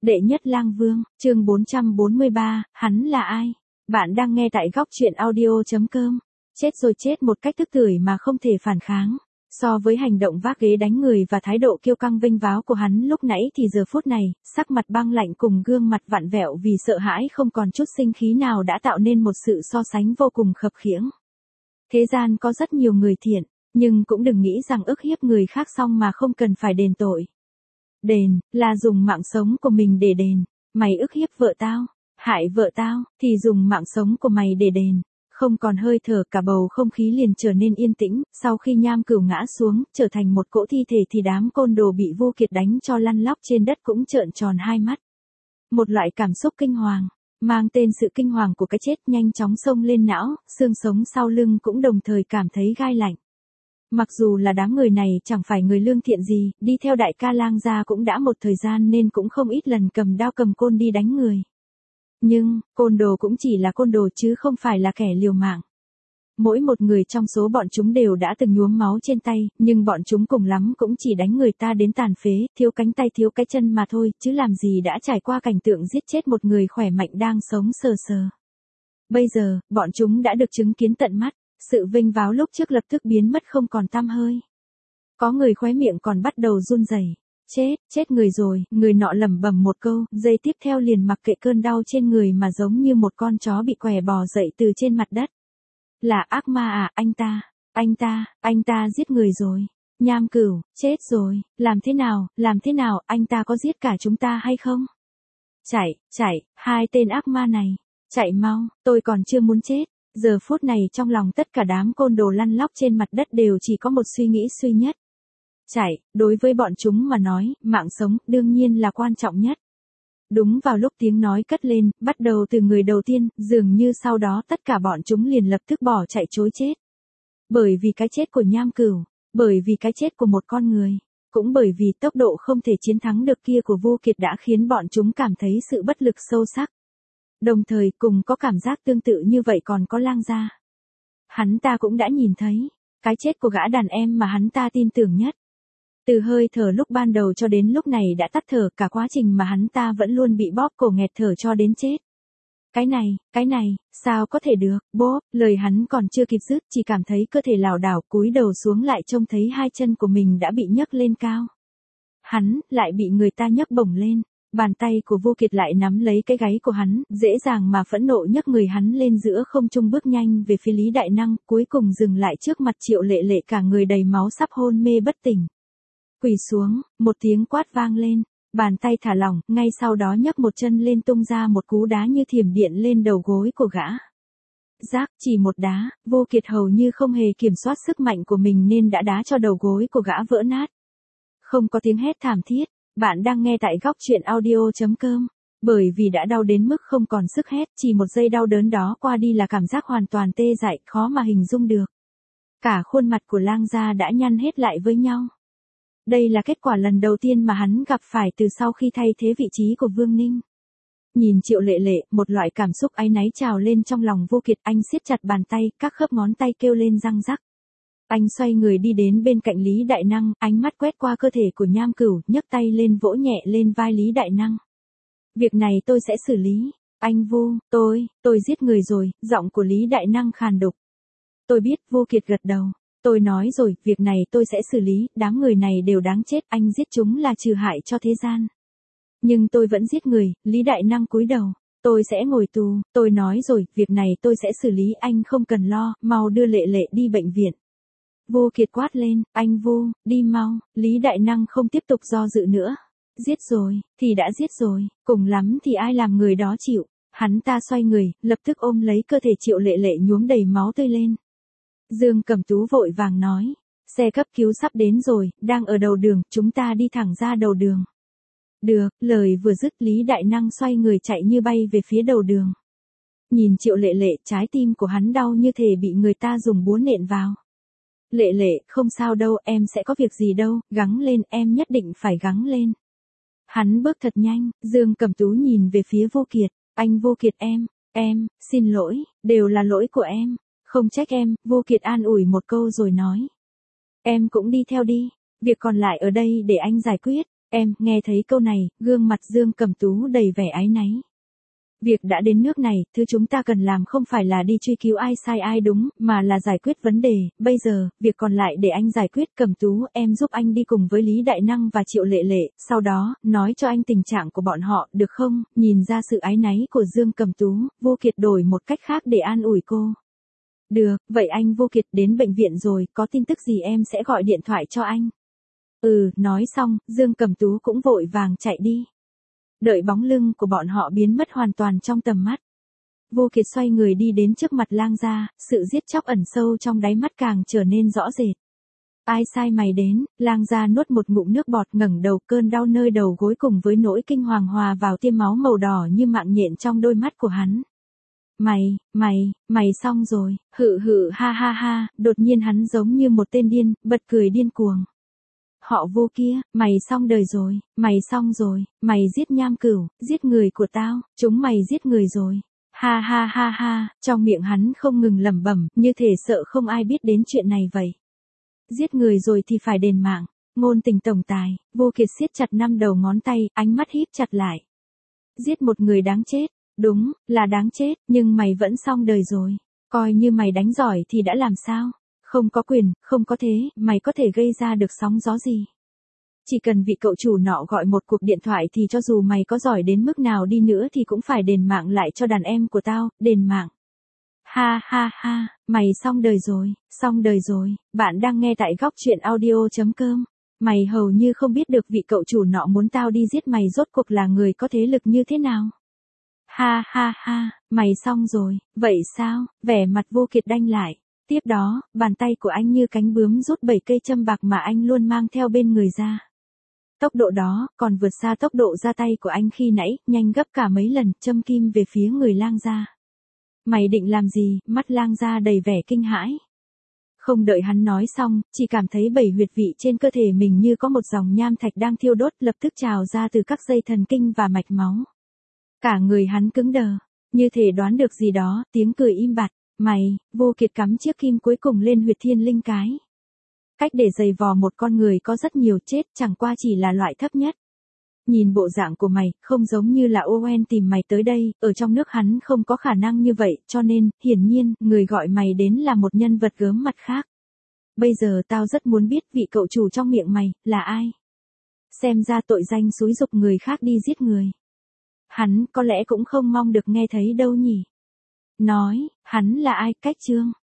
Đệ nhất lang vương, chương 443, hắn là ai? Bạn đang nghe tại góc truyện audio.com. Chết rồi chết một cách tức tưởi mà không thể phản kháng. So với hành động vác ghế đánh người và thái độ kiêu căng vênh váo của hắn lúc nãy thì giờ phút này, sắc mặt băng lạnh cùng gương mặt vặn vẹo vì sợ hãi không còn chút sinh khí nào đã tạo nên một sự so sánh vô cùng khập khiễng. Thế gian có rất nhiều người thiện, nhưng cũng đừng nghĩ rằng ức hiếp người khác xong mà không cần phải đền tội. Đền, là dùng mạng sống của mình để đền. Mày ức hiếp vợ tao, hại vợ tao, thì dùng mạng sống của mày để đền. Không còn hơi thở, cả bầu không khí liền trở nên yên tĩnh. Sau khi Nham Cửu ngã xuống, trở thành một cỗ thi thể thì đám côn đồ bị Vô Kiệt đánh cho lăn lóc trên đất cũng trợn tròn hai mắt. Một loại cảm xúc kinh hoàng, mang tên sự kinh hoàng của cái chết nhanh chóng xông lên não, xương sống sau lưng cũng đồng thời cảm thấy gai lạnh. Mặc dù là đám người này chẳng phải người lương thiện gì, đi theo đại ca Lang gia cũng đã một thời gian nên cũng không ít lần cầm đao cầm côn đi đánh người. Nhưng, côn đồ cũng chỉ là côn đồ chứ không phải là kẻ liều mạng. Mỗi một người trong số bọn chúng đều đã từng nhuốm máu trên tay, nhưng bọn chúng cùng lắm cũng chỉ đánh người ta đến tàn phế, thiếu cánh tay thiếu cái chân mà thôi, chứ làm gì đã trải qua cảnh tượng giết chết một người khỏe mạnh đang sống sờ sờ. Bây giờ, bọn chúng đã được chứng kiến tận mắt. Sự vênh váo lúc trước lập tức biến mất không còn tăm hơi. Có người khóe miệng còn bắt đầu run rẩy. Chết người rồi, người nọ lẩm bẩm một câu, giây tiếp theo liền mặc kệ cơn đau trên người mà giống như một con chó bị què bò dậy từ trên mặt đất. Là ác ma à, anh ta giết người rồi. Nham Cửu, chết rồi, làm thế nào, anh ta có giết cả chúng ta hay không? Chạy, hai tên ác ma này, chạy mau, tôi còn chưa muốn chết. Giờ phút này trong lòng tất cả đám côn đồ lăn lóc trên mặt đất đều chỉ có một suy nghĩ duy nhất. Chạy, đối với bọn chúng mà nói, mạng sống đương nhiên là quan trọng nhất. Đúng vào lúc tiếng nói cất lên, bắt đầu từ người đầu tiên, dường như sau đó tất cả bọn chúng liền lập tức bỏ chạy trối chết. Bởi vì cái chết của Nham Cửu, bởi vì cái chết của một con người, cũng bởi vì tốc độ không thể chiến thắng được kia của Vô Kiệt đã khiến bọn chúng cảm thấy sự bất lực sâu sắc. Đồng thời cùng có cảm giác tương tự như vậy còn có Lang gia. Hắn ta cũng đã nhìn thấy cái chết của gã đàn em mà hắn ta tin tưởng nhất. Từ hơi thở lúc ban đầu cho đến lúc này đã tắt thở, cả quá trình mà hắn ta vẫn luôn bị bóp cổ nghẹt thở cho đến chết. Cái này, sao có thể được, bố, lời hắn còn chưa kịp dứt chỉ cảm thấy cơ thể lảo đảo cúi đầu xuống lại trông thấy hai chân của mình đã bị nhấc lên cao. Hắn lại bị người ta nhấc bổng lên. Bàn tay của Vô Kiệt lại nắm lấy cái gáy của hắn, dễ dàng mà phẫn nộ nhấc người hắn lên giữa không trung bước nhanh về phía Lý Đại Năng, cuối cùng dừng lại trước mặt Triệu Lệ Lệ cả người đầy máu sắp hôn mê bất tỉnh. Quỳ xuống, một tiếng quát vang lên, bàn tay thả lỏng, ngay sau đó nhấc một chân lên tung ra một cú đá như thiểm điện lên đầu gối của gã. Rác, chỉ một đá, Vô Kiệt hầu như không hề kiểm soát sức mạnh của mình nên đã đá cho đầu gối của gã vỡ nát. Không có tiếng hét thảm thiết. Bạn đang nghe tại góc truyện audio.com. Bởi vì đã đau đến mức không còn sức hét, chỉ một giây đau đớn đó qua đi là cảm giác hoàn toàn tê dại, khó mà hình dung được. Cả khuôn mặt của Lang gia đã nhăn hết lại với nhau. Đây là kết quả lần đầu tiên mà hắn gặp phải từ sau khi thay thế vị trí của Vương Ninh. Nhìn Triệu Lệ Lệ, một loại cảm xúc áy náy trào lên trong lòng Vô Kiệt, anh siết chặt bàn tay, các khớp ngón tay kêu lên răng rắc. Anh xoay người đi đến bên cạnh Lý Đại Năng, ánh mắt quét qua cơ thể của Nham Cửu, nhấc tay lên vỗ nhẹ lên vai Lý Đại Năng. Việc này tôi sẽ xử lý. Anh Vu, tôi giết người rồi, giọng của Lý Đại Năng khàn đục. Tôi biết, Vô Kiệt gật đầu. Tôi nói rồi, việc này tôi sẽ xử lý, đám người này đều đáng chết, anh giết chúng là trừ hại cho thế gian. Nhưng tôi vẫn giết người, Lý Đại Năng cúi đầu. Tôi sẽ ngồi tù, tôi nói rồi, việc này tôi sẽ xử lý, anh không cần lo, mau đưa Lệ Lệ đi bệnh viện. Vô Kiệt quát lên, anh Vu, đi mau, Lý Đại Năng không tiếp tục do dự nữa. Giết rồi, thì đã giết rồi, cùng lắm thì ai làm người đó chịu. Hắn ta xoay người, lập tức ôm lấy cơ thể Triệu Lệ Lệ nhuốm đầy máu tươi lên. Dương Cẩm Tú vội vàng nói, xe cấp cứu sắp đến rồi, đang ở đầu đường, chúng ta đi thẳng ra đầu đường. Được, lời vừa dứt Lý Đại Năng xoay người chạy như bay về phía đầu đường. Nhìn Triệu Lệ Lệ, trái tim của hắn đau như thể bị người ta dùng búa nện vào. Lệ Lệ, không sao đâu, em sẽ có việc gì đâu, gắng lên, em nhất định phải gắng lên. Hắn bước thật nhanh, Dương Cẩm Tú nhìn về phía Vô Kiệt, anh Vô Kiệt em, xin lỗi, đều là lỗi của em, không trách em, Vô Kiệt an ủi một câu rồi nói. Em cũng đi theo đi, việc còn lại ở đây để anh giải quyết, Em, nghe thấy câu này, gương mặt Dương Cẩm Tú đầy vẻ áy náy. Việc đã đến nước này, thứ chúng ta cần làm không phải là đi truy cứu ai sai ai đúng, mà là giải quyết vấn đề. Bây giờ, việc còn lại để anh giải quyết. Cẩm Tú, em giúp anh đi cùng với Lý Đại Năng và Triệu Lệ Lệ, sau đó, nói cho anh tình trạng của bọn họ, được không? Nhìn ra sự áy náy của Dương Cẩm Tú, Vô Kiệt đổi một cách khác để an ủi cô. Được, vậy anh Vô Kiệt đến bệnh viện rồi, có tin tức gì em sẽ gọi điện thoại cho anh. Nói xong, Dương Cẩm Tú cũng vội vàng chạy đi. Đợi bóng lưng của bọn họ biến mất hoàn toàn trong tầm mắt. Vô Kiệt xoay người đi đến trước mặt Lang Gia, sự giết chóc ẩn sâu trong đáy mắt càng trở nên rõ rệt. Ai sai mày đến? Lang Gia nuốt một ngụm nước bọt, ngẩng đầu, cơn đau nơi đầu gối cùng với nỗi kinh hoàng hòa vào tia máu màu đỏ như mạng nhện trong đôi mắt của hắn. Mày xong rồi, hự ha ha ha, đột nhiên hắn giống như một tên điên, bật cười điên cuồng. Họ Vô kia, mày xong đời rồi, mày xong rồi, mày giết Nham Cửu, giết người của tao, chúng mày giết người rồi. Ha ha ha ha, trong miệng hắn không ngừng lẩm bẩm, như thể sợ không ai biết đến chuyện này vậy. Giết người rồi thì phải đền mạng, ngôn tình tổng tài. Vô Kiệt siết chặt 5 đầu ngón tay, ánh mắt híp chặt lại. Giết một người đáng chết, đúng, là đáng chết, nhưng mày vẫn xong đời rồi. Coi như mày đánh giỏi thì đã làm sao? Không có quyền, không có thế, mày có thể gây ra được sóng gió gì? Chỉ cần vị cậu chủ nọ gọi một cuộc điện thoại thì cho dù mày có giỏi đến mức nào đi nữa thì cũng phải đền mạng lại cho đàn em của tao, đền mạng. Ha ha ha, mày xong đời rồi, bạn đang nghe tại góc truyện audio.com. Mày hầu như không biết được vị cậu chủ nọ muốn tao đi giết mày rốt cuộc là người có thế lực như thế nào. Ha ha ha, mày xong rồi, vậy sao? Vẻ mặt Vô Kiệt đanh lại. Tiếp đó, bàn tay của anh như cánh bướm rút 7 cây châm bạc mà anh luôn mang theo bên người ra. Tốc độ đó, còn vượt xa tốc độ ra tay của anh khi nãy, nhanh gấp cả mấy lần, châm kim về phía người Lang Gia. Mày định làm gì? Mắt Lang Gia đầy vẻ kinh hãi. Không đợi hắn nói xong, chỉ cảm thấy 7 huyệt vị trên cơ thể mình như có một dòng nham thạch đang thiêu đốt, lập tức trào ra từ các dây thần kinh và mạch máu. Cả người hắn cứng đờ, như thể đoán được gì đó, tiếng cười im bặt. Vô Kiệt cắm chiếc kim cuối cùng lên huyệt thiên linh cái. Cách để giày vò một con người có rất nhiều, chết chẳng qua chỉ là loại thấp nhất. Nhìn bộ dạng của mày, không giống như là Owen tìm mày tới đây, ở trong nước hắn không có khả năng như vậy, cho nên, hiển nhiên, người gọi mày đến là một nhân vật gớm mặt khác. Bây giờ tao rất muốn biết vị cậu chủ trong miệng mày, là ai? Xem ra tội danh xúi giục người khác đi giết người. Hắn có lẽ cũng không mong được nghe thấy đâu nhỉ? Nói, hắn là ai? Cách Chương.